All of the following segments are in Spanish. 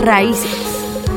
Raíces.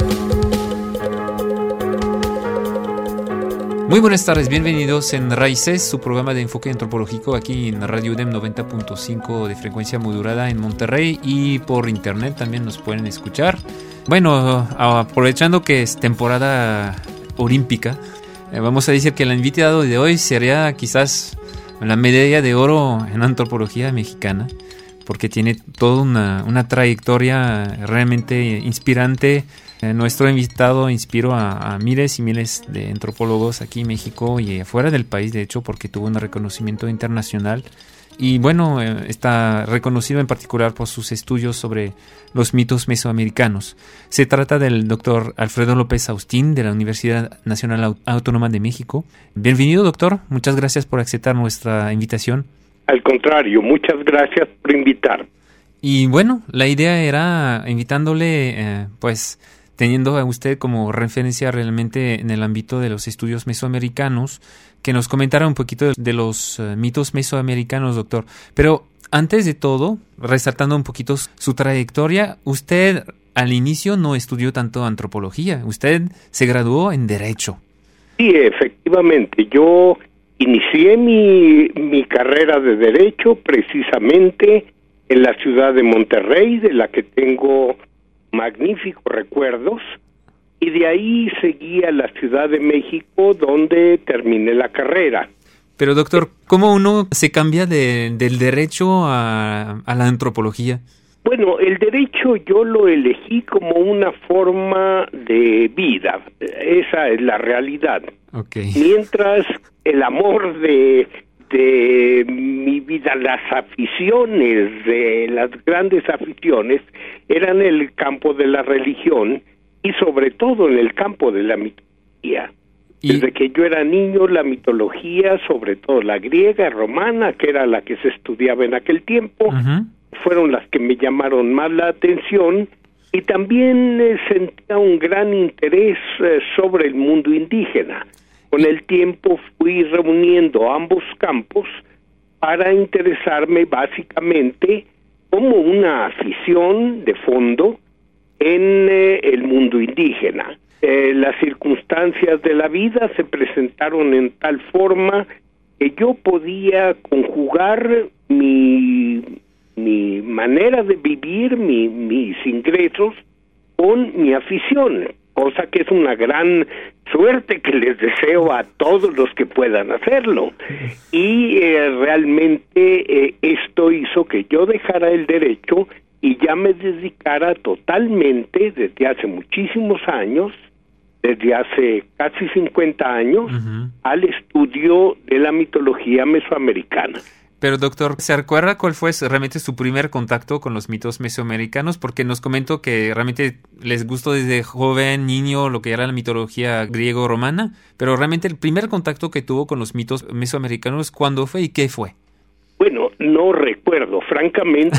Muy buenas tardes, bienvenidos en Raíces, su programa de enfoque antropológico aquí en Radio UDEM 90.5 de frecuencia modulada en Monterrey, y por internet también nos pueden escuchar. Bueno, aprovechando que es temporada olímpica, vamos a decir que el invitado de hoy sería quizás la medalla de oro en antropología mexicana, porque tiene toda una trayectoria realmente inspirante. Nuestro invitado inspiró a miles y miles de antropólogos aquí en México y afuera del país, de hecho, porque tuvo un reconocimiento internacional. Y bueno, está reconocido en particular por sus estudios sobre los mitos mesoamericanos. Se trata del doctor Alfredo López Austin, de la Universidad Nacional Autónoma de México. Bienvenido, doctor. Muchas gracias por aceptar nuestra invitación. Al contrario, muchas gracias por invitar. Y bueno, la idea era invitándole, teniendo a usted como referencia realmente en el ámbito de los estudios mesoamericanos, que nos comentara un poquito de los mitos mesoamericanos, doctor. Pero antes de todo, resaltando un poquito su trayectoria, usted al inicio no estudió tanto antropología, usted se graduó en Derecho. Sí, efectivamente, yo inicié mi carrera de Derecho precisamente en la ciudad de Monterrey, de la que tengo magníficos recuerdos, y de ahí seguí a la Ciudad de México, donde terminé la carrera. Pero doctor, ¿cómo uno se cambia del derecho a la antropología? Bueno, el derecho yo lo elegí como una forma de vida, esa es la realidad. Okay. Mientras el amor de mi vida, las aficiones, de las grandes aficiones, eran en el campo de la religión y sobre todo en el campo de la mitología. Desde que yo era niño, la mitología, sobre todo la griega, romana, que era la que se estudiaba en aquel tiempo, fueron las que me llamaron más la atención, y también sentía un gran interés sobre el mundo indígena. Con el tiempo fui reuniendo ambos campos para interesarme básicamente como una afición de fondo en el mundo indígena. Las circunstancias de la vida se presentaron en tal forma que yo podía conjugar mi manera de vivir, mis ingresos, con mi afición, cosa que es una gran suerte que les deseo a todos los que puedan hacerlo. Y realmente esto hizo que yo dejara el derecho y ya me dedicara totalmente, desde hace muchísimos años, desde hace casi 50 años, al estudio de la mitología mesoamericana. Pero doctor, ¿se recuerda cuál fue realmente su primer contacto con los mitos mesoamericanos? Porque nos comentó que realmente les gustó desde joven, niño, lo que era la mitología griego-romana, pero realmente el primer contacto que tuvo con los mitos mesoamericanos, ¿cuándo fue y qué fue? Bueno, no recuerdo, francamente,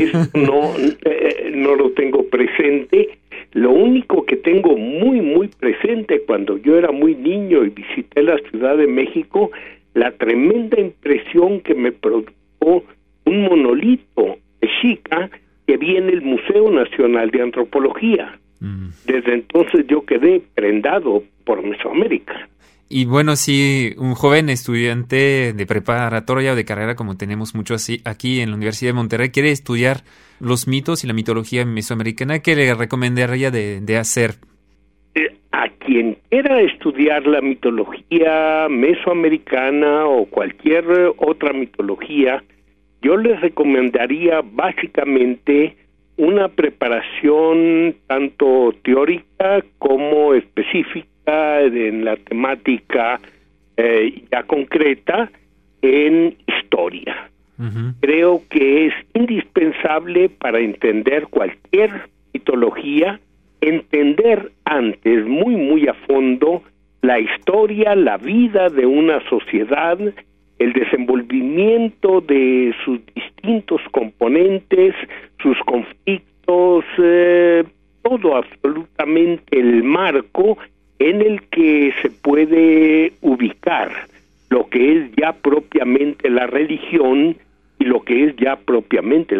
no lo tengo presente. Lo único que tengo muy presente, cuando yo era muy niño y visité la Ciudad de México, la tremenda impresión que me produjo un monolito mexica que vi en el Museo Nacional de Antropología. Desde entonces yo quedé prendado por Mesoamérica. Y bueno, si un joven estudiante de preparatoria o de carrera, como tenemos mucho así aquí en la Universidad de Monterrey, quiere estudiar los mitos y la mitología mesoamericana, ¿qué le recomendaría de hacer? A quien quiera estudiar la mitología mesoamericana o cualquier otra mitología, yo les recomendaría básicamente una preparación tanto teórica como específica en la temática ya concreta en historia. Creo que es indispensable para entender cualquier mitología entender antes muy a fondo la historia, la vida de una sociedad, el desenvolvimiento de sus distintos componentes, sus conflictos, todo absolutamente el marco en el que se puede ubicar lo que es ya propiamente la religión y lo que es ya propiamente la mitología.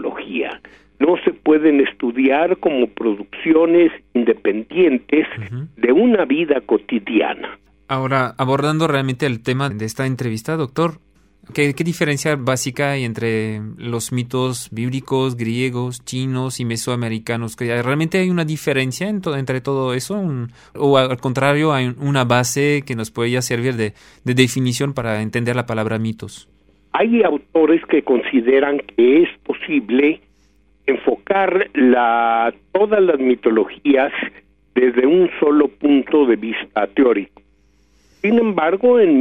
mitología. No se pueden estudiar como producciones independientes de una vida cotidiana. Ahora, abordando realmente el tema de esta entrevista, doctor, ¿qué diferencia básica hay entre los mitos bíblicos, griegos, chinos y mesoamericanos? ¿Realmente hay una diferencia entre todo eso? ¿O al contrario, hay una base que nos puede ya servir de definición para entender la palabra mitos? Hay autores que consideran que es posible enfocar todas las mitologías desde un solo punto de vista teórico. Sin embargo, en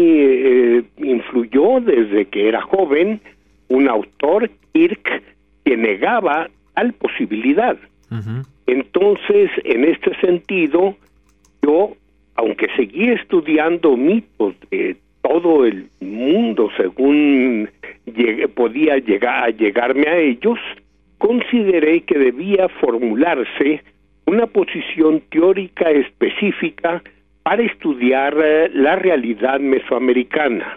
mí influyó desde que era joven un autor, Kirk, que negaba tal posibilidad. Entonces, en este sentido, yo, aunque seguí estudiando mitos de todo el mundo según podía llegarme a ellos, consideré que debía formularse una posición teórica específica para estudiar la realidad mesoamericana,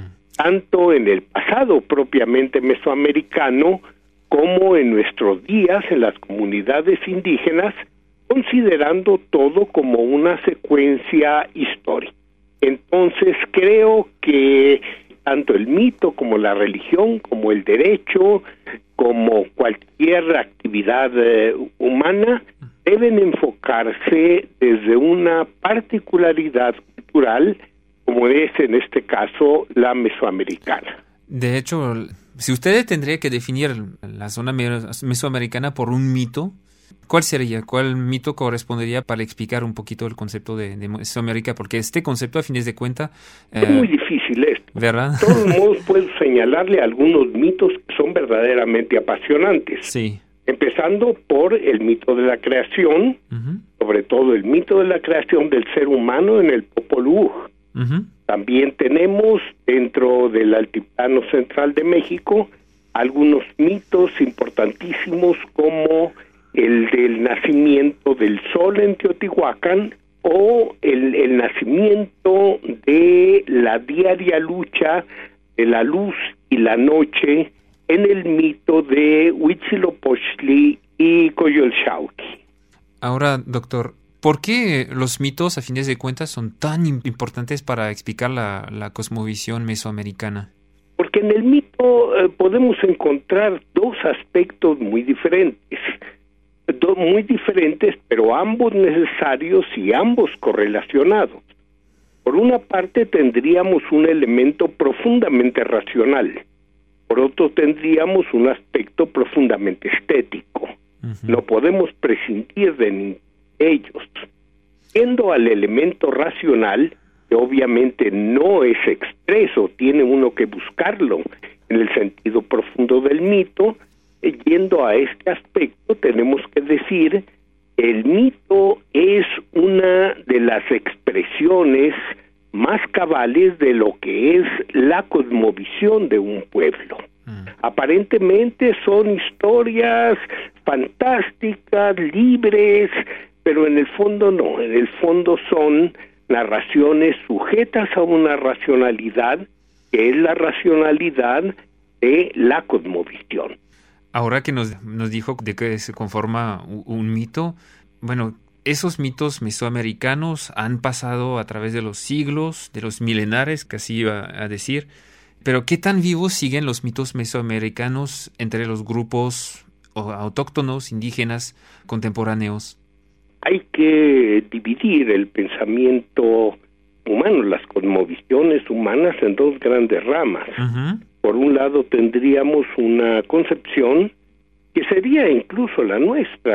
tanto en el pasado propiamente mesoamericano como en nuestros días en las comunidades indígenas, considerando todo como una secuencia histórica. Entonces creo que tanto el mito como la religión, como el derecho, como cualquier actividad humana, deben enfocarse desde una particularidad cultural, como es en este caso la mesoamericana. De hecho, si usted tendría que definir la zona mesoamericana por un mito, ¿cuál sería? ¿Cuál mito correspondería para explicar un poquito el concepto de Mesoamérica? Porque este concepto, a fines de cuentas... es muy difícil esto. ¿Verdad? De todos modos, puedo señalarle algunos mitos que son verdaderamente apasionantes. Sí. Empezando por el mito de la creación, sobre todo el mito de la creación del ser humano en el Popol Vuh. También tenemos dentro del altiplano central de México algunos mitos importantísimos como el del nacimiento del sol en Teotihuacán o el nacimiento de la diaria lucha de la luz y la noche en el mito de Huitzilopochtli y Coyolxauhqui. Ahora, doctor, ¿por qué los mitos, a fines de cuentas, son tan importantes para explicar la cosmovisión mesoamericana? Porque en el mito podemos encontrar dos aspectos muy diferentes, pero ambos necesarios y ambos correlacionados. Por una parte tendríamos un elemento profundamente racional, por otro tendríamos un aspecto profundamente estético. No podemos prescindir de ninguno de ellos. Yendo al elemento racional, que obviamente no es expreso, tiene uno que buscarlo en el sentido profundo del mito. Yendo a este aspecto, tenemos que decir que el mito es una de las expresiones más cabales de lo que es la cosmovisión de un pueblo. Aparentemente son historias fantásticas, libres, pero en el fondo no, en el fondo son narraciones sujetas a una racionalidad, que es la racionalidad de la cosmovisión. Ahora que nos dijo de que se conforma un mito, bueno, esos mitos mesoamericanos han pasado a través de los siglos, de los milenares, casi iba a decir, pero ¿qué tan vivos siguen los mitos mesoamericanos entre los grupos autóctonos, indígenas, contemporáneos? Hay que dividir el pensamiento humano, las cosmovisiones humanas, en dos grandes ramas. Por un lado tendríamos una concepción que sería incluso la nuestra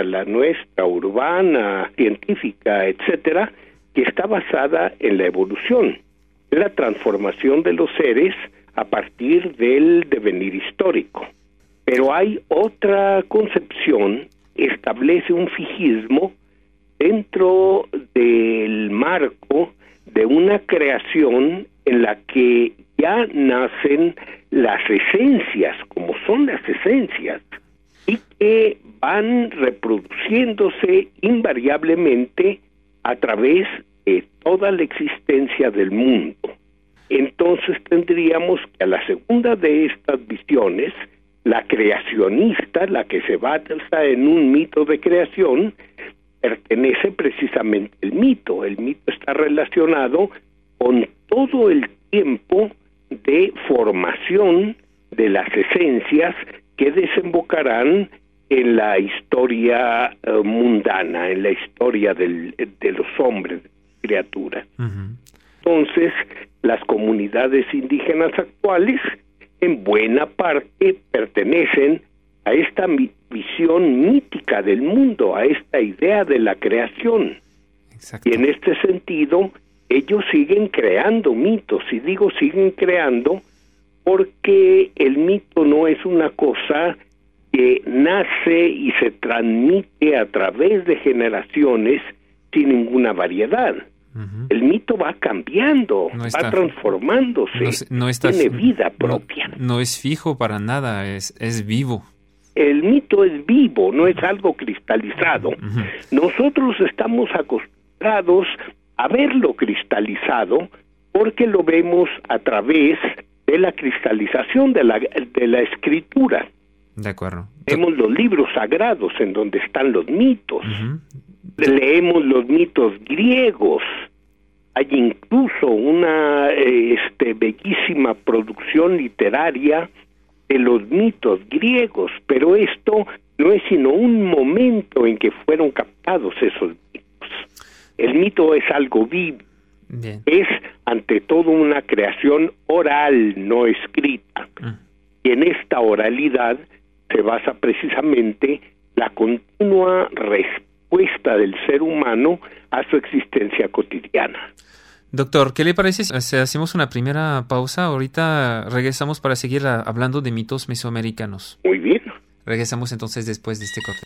urbana, científica, etcétera, que está basada en la evolución, la transformación de los seres a partir del devenir histórico. Pero hay otra concepción, establece un fijismo dentro del marco de una creación en la que ya nacen las esencias, como son las esencias, y que van reproduciéndose invariablemente a través de toda la existencia del mundo. Entonces tendríamos que a la segunda de estas visiones, la creacionista, la que se basa en un mito de creación, pertenece precisamente al mito. El mito está relacionado con todo el tiempo de formación de las esencias que desembocarán en la historia mundana, en la historia de los hombres, criaturas. Uh-huh. Entonces, las comunidades indígenas actuales, en buena parte, pertenecen a esta visión mítica del mundo, a esta idea de la creación. Exacto. Y en este sentido, ellos siguen creando mitos, y digo siguen creando porque el mito no es una cosa que nace y se transmite a través de generaciones sin ninguna variedad. Uh-huh. El mito va cambiando, va transformándose, tiene vida propia. No es fijo para nada, es vivo. El mito es vivo, no es algo cristalizado. Uh-huh. Nosotros estamos acostumbrados a verlo cristalizado porque lo vemos a través de la cristalización de la escritura. De acuerdo. Vemos los libros sagrados en donde están los mitos. Uh-huh. Leemos los mitos griegos. Hay incluso una bellísima producción literaria de los mitos griegos, pero esto no es sino un momento en que fueron captados esos mitos. El mito es algo vivo. Bien. Es ante todo una creación oral, no escrita. Y en esta oralidad se basa precisamente la continua respuesta del ser humano a su existencia cotidiana. Doctor, ¿qué le parece si hacemos una primera pausa? Ahorita regresamos para seguir hablando de mitos mesoamericanos. Muy bien. Regresamos entonces después de este corte.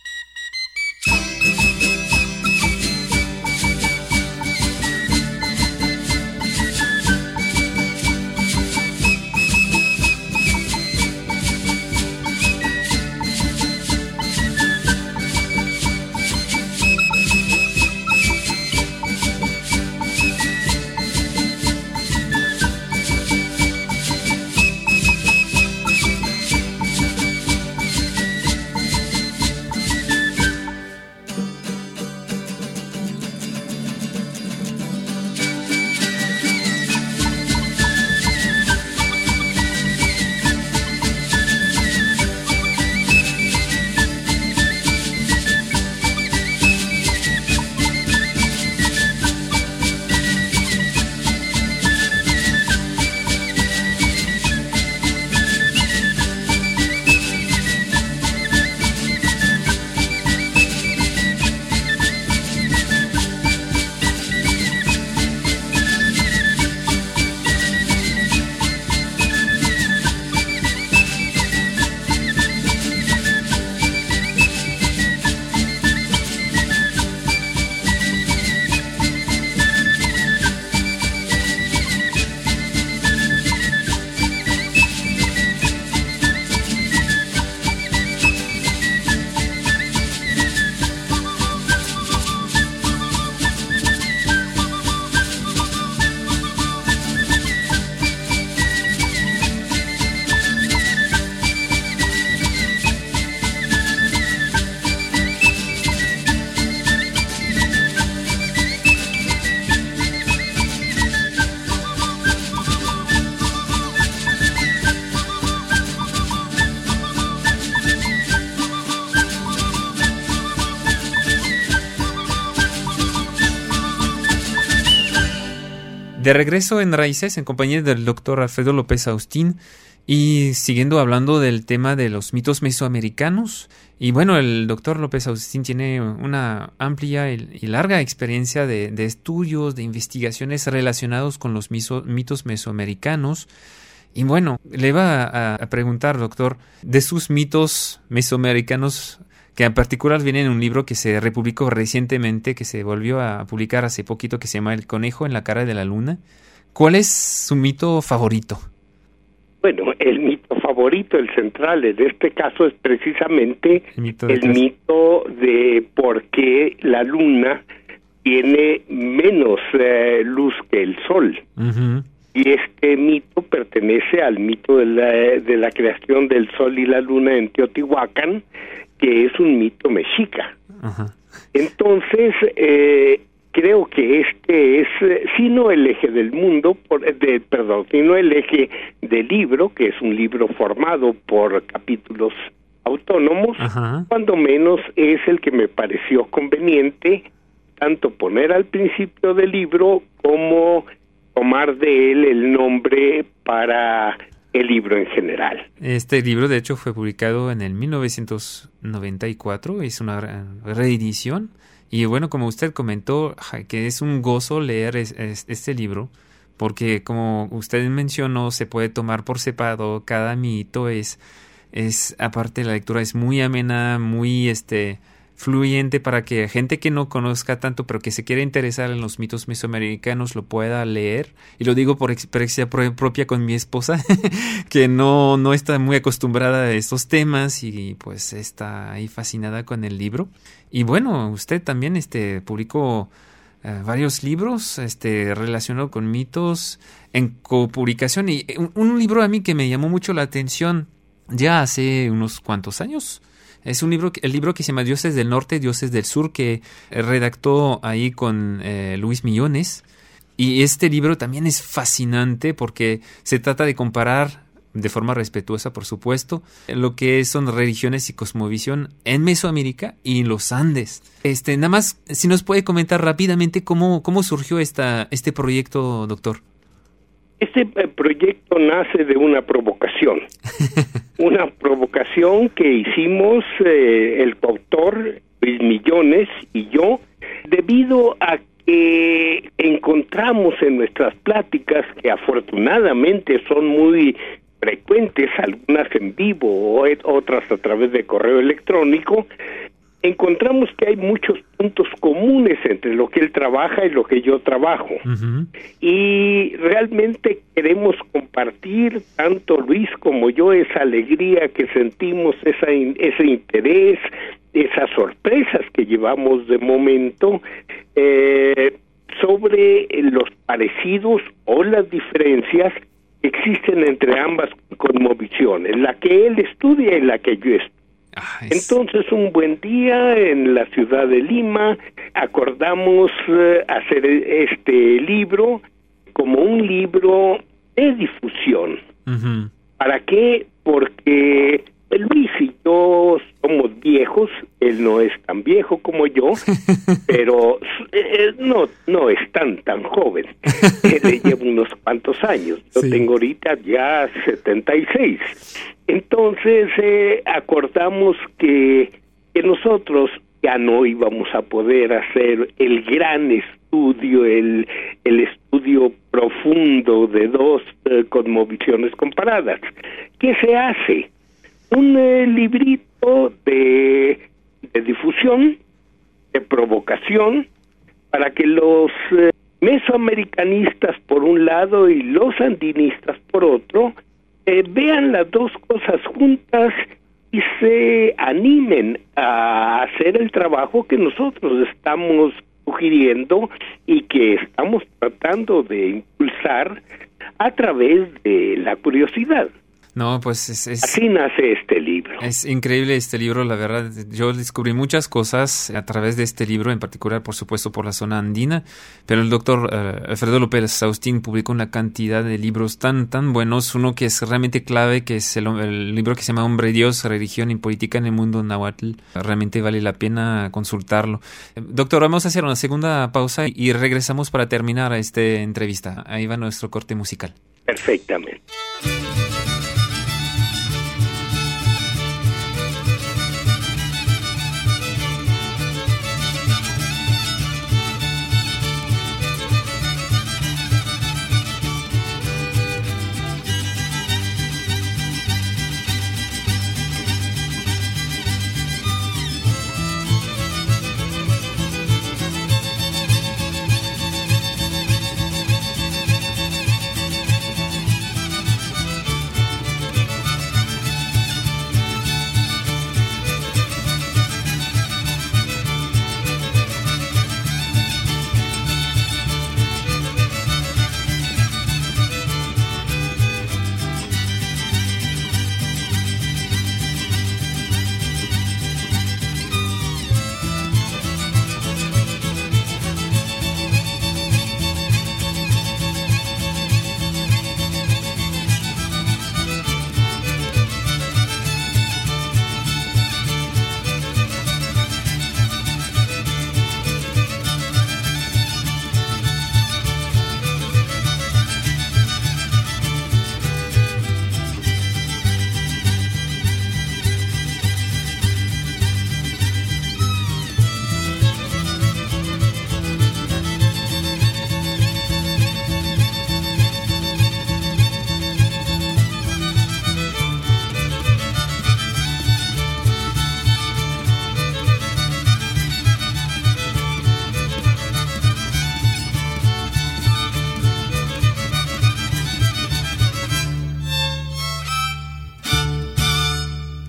De regreso en Raíces, en compañía del doctor Alfredo López Austin, y siguiendo hablando del tema de los mitos mesoamericanos. Y bueno, el doctor López Austin tiene una amplia y larga experiencia de estudios, de investigaciones relacionados con los mitos mesoamericanos. Y bueno, le iba a preguntar, doctor, de sus mitos mesoamericanos, que en particular viene en un libro que se republicó recientemente, que se volvió a publicar hace poquito, que se llama El conejo en la cara de la luna. ¿Cuál es su mito favorito? Bueno, el mito favorito, el central en este caso, es precisamente el mito de por qué la luna tiene menos luz que el sol. Uh-huh. y este mito pertenece al mito de la creación del sol y la luna en Teotihuacán, que es un mito mexica. Ajá. Entonces, creo que este es, si no el eje del mundo, sino el eje del libro, que es un libro formado por capítulos autónomos, Ajá. cuando menos es el que me pareció conveniente tanto poner al principio del libro como tomar de él el nombre para el libro en general. Este libro, de hecho, fue publicado en el 1994, es una reedición. Y bueno, como usted comentó, que es un gozo leer este libro, porque como usted mencionó, se puede tomar por separado. Cada mito es aparte, la lectura es muy amena, muy fluyente, para que gente que no conozca tanto, pero que se quiera interesar en los mitos mesoamericanos, lo pueda leer. Y lo digo por experiencia propia con mi esposa, que no está muy acostumbrada a estos temas y pues está ahí fascinada con el libro. Y bueno, usted también publicó varios libros relacionados con mitos en copublicación. Y un libro a mí que me llamó mucho la atención ya hace unos cuantos años. Es el libro que se llama Dioses del Norte, Dioses del Sur, que redactó ahí con Luis Millones. Y este libro también es fascinante porque se trata de comparar, de forma respetuosa, por supuesto, lo que son religiones y cosmovisión en Mesoamérica y en los Andes. Nada más, si nos puede comentar rápidamente cómo surgió este proyecto, doctor. Este proyecto nace de una provocación. Una provocación que hicimos el coautor Luis Millones y yo, debido a que encontramos en nuestras pláticas, que afortunadamente son muy frecuentes, algunas en vivo, otras a través de correo electrónico, encontramos que hay muchos puntos comunes entre lo que él trabaja y lo que yo trabajo. Uh-huh. Y realmente queremos compartir, tanto Luis como yo, esa alegría que sentimos, ese interés, esas sorpresas que llevamos de momento, sobre los parecidos o las diferencias que existen entre ambas cosmovisiones, la que él estudia y la que yo estudio. Entonces, un buen día en la ciudad de Lima acordamos hacer este libro como un libro de difusión. Uh-huh. ¿Para qué? Porque Luis y yo somos viejos, él no es tan viejo como yo, pero no es tan joven. Él le lleva unos cuantos años. Yo tengo ahorita ya 76. Entonces acordamos que nosotros ya no íbamos a poder hacer el gran estudio, el estudio profundo de dos cosmovisiones comparadas. ¿Qué se hace? Un librito de difusión, de provocación, para que los mesoamericanistas por un lado y los andinistas por otro vean las dos cosas juntas y se animen a hacer el trabajo que nosotros estamos sugiriendo y que estamos tratando de impulsar a través de la curiosidad. No, pues así nace este libro. Es increíble este libro, la verdad. Yo descubrí muchas cosas a través de este libro, en particular, por supuesto, por la zona andina. Pero el doctor Alfredo López Austin publicó una cantidad de libros tan buenos. Uno que es realmente clave, que es el libro que se llama Hombre Dios, Religión y Política en el Mundo Nahuatl. Realmente vale la pena consultarlo. Doctor, vamos a hacer una segunda pausa y regresamos para terminar esta entrevista. Ahí va nuestro corte musical. Perfectamente.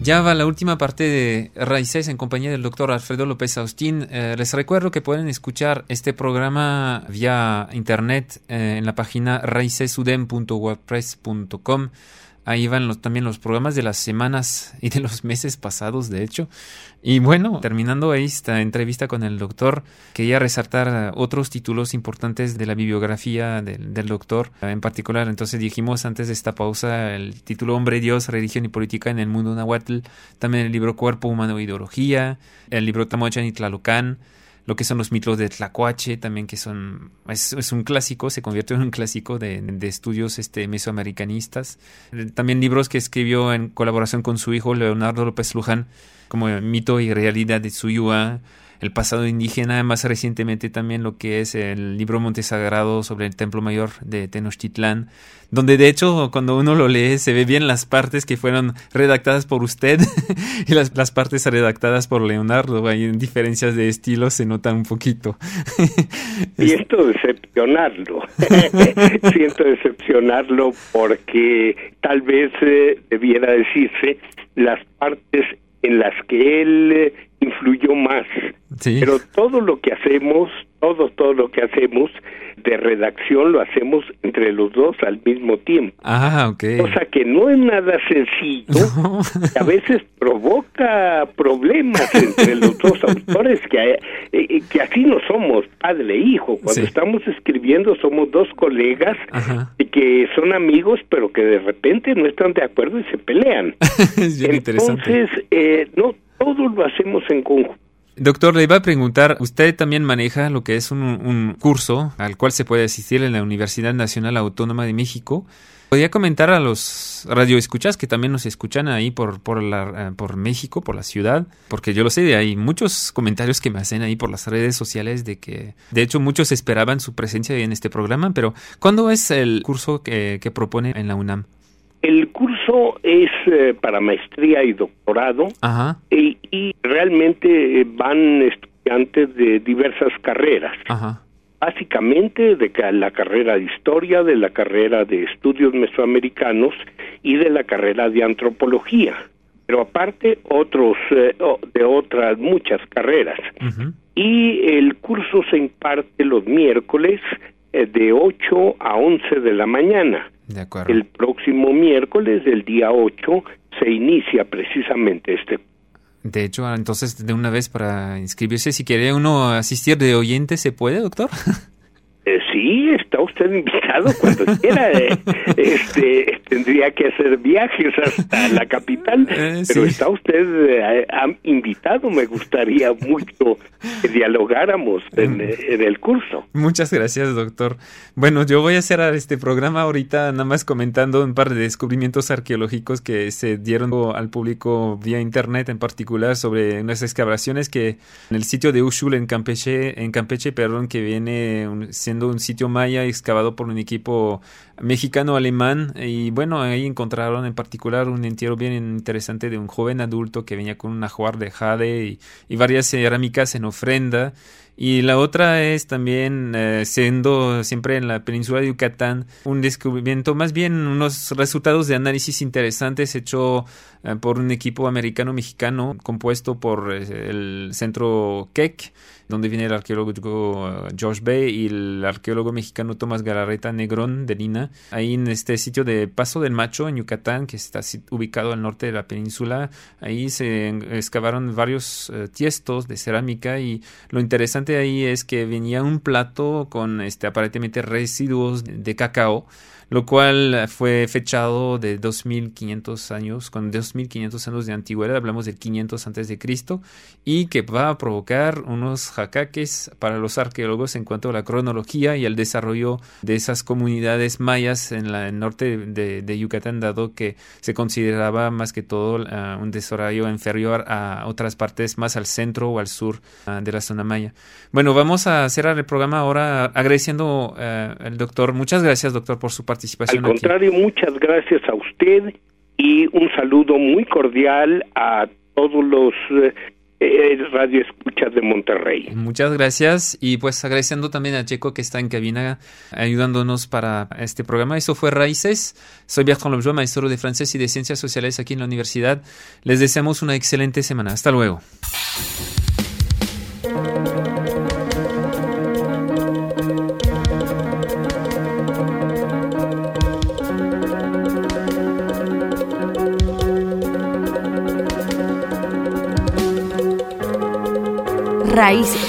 Ya va la última parte de Raíces en compañía del doctor Alfredo López Austin. Les recuerdo que pueden escuchar este programa vía internet en la página raicesudem.wordpress.com. Ahí van también los programas de las semanas y de los meses pasados, de hecho. Y bueno, terminando ahí esta entrevista con el doctor, quería resaltar otros títulos importantes de la bibliografía del doctor. En particular, entonces dijimos antes de esta pausa el título Hombre, Dios, Religión y Política en el Mundo Nahuatl. También el libro Cuerpo Humano e Ideología. El libro Tamoachan y Tlalocan. Lo que son los mitos de Tlacuache, también que es un clásico, se convirtió en un clásico de estudios mesoamericanistas. También libros que escribió en colaboración con su hijo Leonardo López Luján, como Mito y Realidad de Tsuyúa, el pasado indígena, más recientemente también lo que es el libro Monte Sagrado sobre el Templo Mayor de Tenochtitlán, donde de hecho cuando uno lo lee se ve bien las partes que fueron redactadas por usted y las partes redactadas por Leonardo. Hay diferencias de estilo, se nota un poquito. Siento decepcionarlo. Siento decepcionarlo porque tal vez debiera decirse las partes en las que él influyó más. Sí. Pero todo lo que hacemos de redacción lo hacemos entre los dos al mismo tiempo. Okay. Cosa que no es nada sencillo, no. Que a veces provoca problemas entre los dos autores, que así no somos padre e hijo. Cuando estamos escribiendo somos dos colegas que son amigos, pero que de repente no están de acuerdo y se pelean. Entonces, no todo lo hacemos en conjunto. Doctor, le iba a preguntar, usted también maneja lo que es un curso al cual se puede asistir en la Universidad Nacional Autónoma de México. ¿Podría comentar a los radioescuchas que también nos escuchan ahí por México, por la ciudad? Porque yo lo sé, hay muchos comentarios que me hacen ahí por las redes sociales de que, de hecho, muchos esperaban su presencia en este programa, pero ¿cuándo es el curso que propone en la UNAM? El curso es para maestría y doctorado y realmente van estudiantes de diversas carreras. Básicamente de la carrera de historia, de la carrera de estudios mesoamericanos y de la carrera de antropología. Pero aparte de otras muchas carreras. Y el curso se imparte los miércoles de 8 a 11 de la mañana. De acuerdo. El próximo miércoles, del día 8, se inicia precisamente este. De hecho, entonces, de una vez para inscribirse, si quiere uno asistir de oyente, ¿se puede, doctor? Sí, está usted invitado cuando quiera. Tendría que hacer viajes hasta la capital, pero está usted invitado. Me gustaría mucho que dialogáramos en el curso. Muchas gracias, doctor. Bueno, yo voy a cerrar este programa ahorita nada más comentando un par de descubrimientos arqueológicos que se dieron al público vía internet, en particular sobre unas excavaciones que en el sitio de Uxul en Campeche, que viene siendo un sitio maya excavado por un equipo mexicano-alemán, y bueno, ahí encontraron en particular un entierro bien interesante de un joven adulto que venía con un ajuar de jade y varias cerámicas en ofrenda. Y la otra es también, siendo siempre en la península de Yucatán, un descubrimiento, más bien unos resultados de análisis interesantes hecho por un equipo americano-mexicano compuesto por el centro Keck, donde viene el arqueólogo Josh Bay y el arqueólogo mexicano Tomás Galarreta Negrón de Lina, ahí en este sitio de Paso del Macho en Yucatán, que está ubicado al norte de la península. Ahí se excavaron varios tiestos de cerámica, y lo interesante ahí es que venía un plato con aparentemente residuos de cacao, lo cual fue fechado de 2500 años, con 2500 años de antigüedad, hablamos de 500 antes de Cristo, y que va a provocar unos jacaques para los arqueólogos en cuanto a la cronología y el desarrollo de esas comunidades mayas en el norte de Yucatán, dado que se consideraba más que todo un desarrollo inferior a otras partes más al centro o al sur de la zona maya. Bueno, vamos a cerrar el programa ahora agradeciendo al doctor. Muchas gracias, doctor, por su participación. Al contrario, aquí. Muchas gracias a usted y un saludo muy cordial a todos los radioescuchas escuchas de Monterrey. Muchas gracias, y pues agradeciendo también a Checo que está en cabina ayudándonos para este programa. Eso fue Raíces. Soy Bertrand Lobjoy, maestro de francés y de ciencias sociales aquí en la universidad. Les deseamos una excelente semana. Hasta luego. Raíces.